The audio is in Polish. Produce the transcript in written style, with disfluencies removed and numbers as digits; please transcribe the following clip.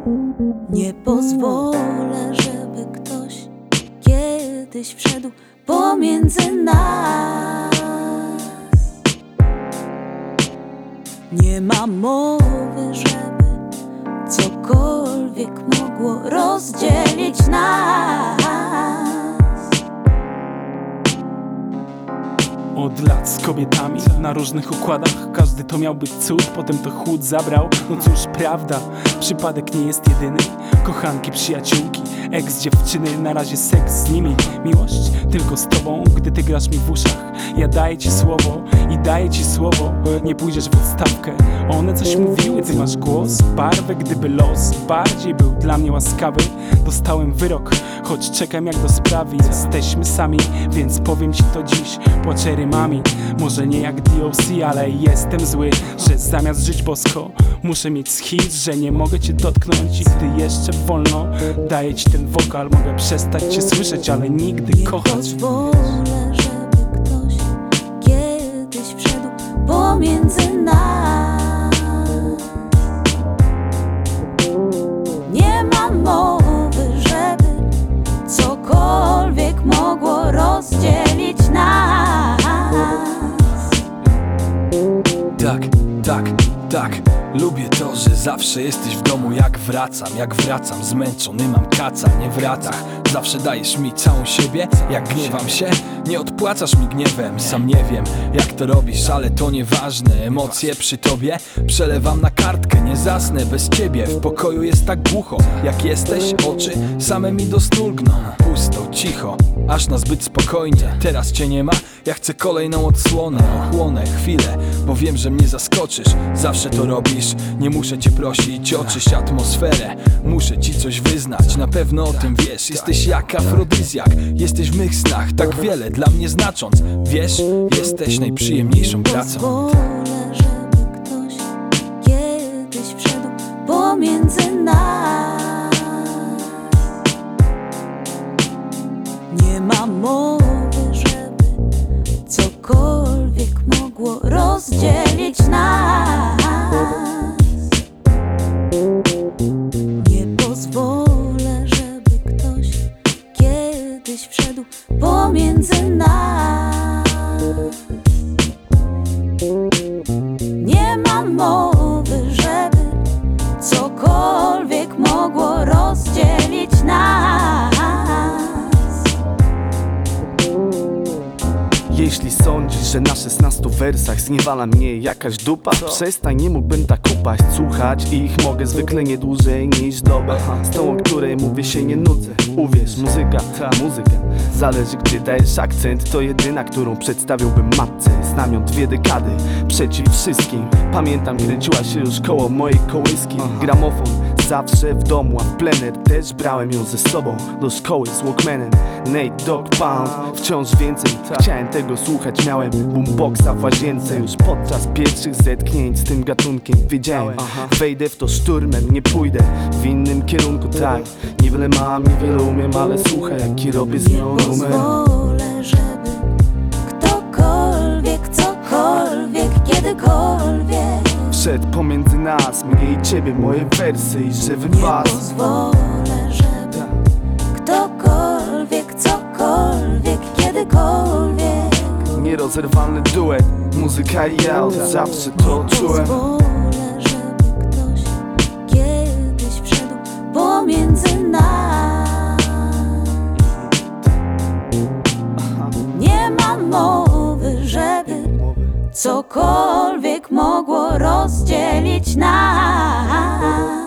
Nie pozwolę, żeby ktoś kiedyś wszedł pomiędzy nas. Nie ma mowy, żeby cokolwiek mogło rozdzielić nas. Od lat z kobietami na różnych układach, każdy to miał być cud, potem to chłód zabrał. No cóż, prawda, przypadek nie jest jedyny. Kochanki, przyjaciółki, ex-dziewczyny, na razie seks z nimi. Miłość tylko z tobą, gdy ty grasz mi w uszach. Ja daję ci słowo i daję ci słowo, nie pójdziesz w odstawkę. One coś mówiły, ty masz głos, barwę, gdyby los bardziej był dla mnie łaskawy. Dostałem wyrok, choć czekam jak do sprawy. Jesteśmy sami, więc powiem ci to dziś. Płaczę rymami, może nie jak DOC, ale jestem zły, że zamiast żyć bosko muszę mieć schizm, że nie mogę cię dotknąć. I gdy jeszcze wolno daję ci ten wokal, mogę przestać cię słyszeć, ale nigdy kochać. Nie pozwolę, żeby ktoś kiedyś wszedł pomiędzy nas. Nie ma mowy, żeby cokolwiek mogło rozdzielić nas. Tak, lubię to, że zawsze jesteś w domu jak wracam zmęczony, mam kaca, nie w ratach. Zawsze dajesz mi całą siebie, jak gniewam się, nie odpłacasz mi gniewem. Sam nie wiem jak to robisz, ale to nieważne. Emocje przy tobie przelewam na kartkę, nie zasnę bez ciebie. W pokoju jest tak głucho, jak jesteś, oczy same mi do snu lgną. Pusto, cicho, aż na zbyt spokojnie. Teraz cię nie ma, ja chcę kolejną odsłonę. Ochłonę chwilę, bo wiem, że mnie zaskoczysz. Zawsze to robisz, nie muszę cię prosić. Oczyść atmosferę, muszę ci coś wyznać. Na pewno o tym wiesz, jesteś jak afrodyzjak. Jesteś w mych snach, tak wiele dla mnie znacząc. Wiesz, jesteś najprzyjemniejszą pracą. Pozwolę, żeby ktoś kiedyś wszedł pomiędzy nas. Nie ma mowy, żeby cokolwiek mogło rozdzielić nas. Nie pozwolę, żeby ktoś kiedyś wszedł pomiędzy nas. Nie ma mowy, żeby cokolwiek mogło rozdzielić nas. Jeśli sądzisz, że na 16 wersach zniewala mnie jakaś dupa, przestań, nie mógłbym tak upaść. Słuchać ich mogę zwykle nie dłużej niż dobę. Z tą, o której mówię, się nie nudzę. Uwierz, muzyka, zależy gdzie dajesz akcent. To jedyna, którą przedstawiłbym matce. Znam ją 2 dekady, przeciw wszystkim. Pamiętam, kręciła się już koło mojej kołyski. Gramofon zawsze w domu, a w plener też brałem ją ze sobą do szkoły z Walkmanem. Nate Dogg Pound, wciąż więcej chciałem tego słuchać. Miałem boomboxa w łazience już podczas pierwszych zetknięć z tym gatunkiem. Wiedziałem, wejdę w to szturmem, nie pójdę w innym kierunku. Tak, niewiele mam, niewiele umiem, ale słuchaj, jaki robię z nią numer. Nie pozwolę, żeby ktokolwiek, cokolwiek, kiedykolwiek wszedł pomiędzy nas, mnie i ciebie, moje wersy i żywy nie bas. pozwolę, żeby ktokolwiek, cokolwiek, kiedykolwiek Nierozerwalny duet, muzyka i ja od zawsze to czułem. pozwolę, żeby ktoś kiedyś wszedł pomiędzy nas. Nie ma mowy, żeby cokolwiek mogło rozdzielić nas.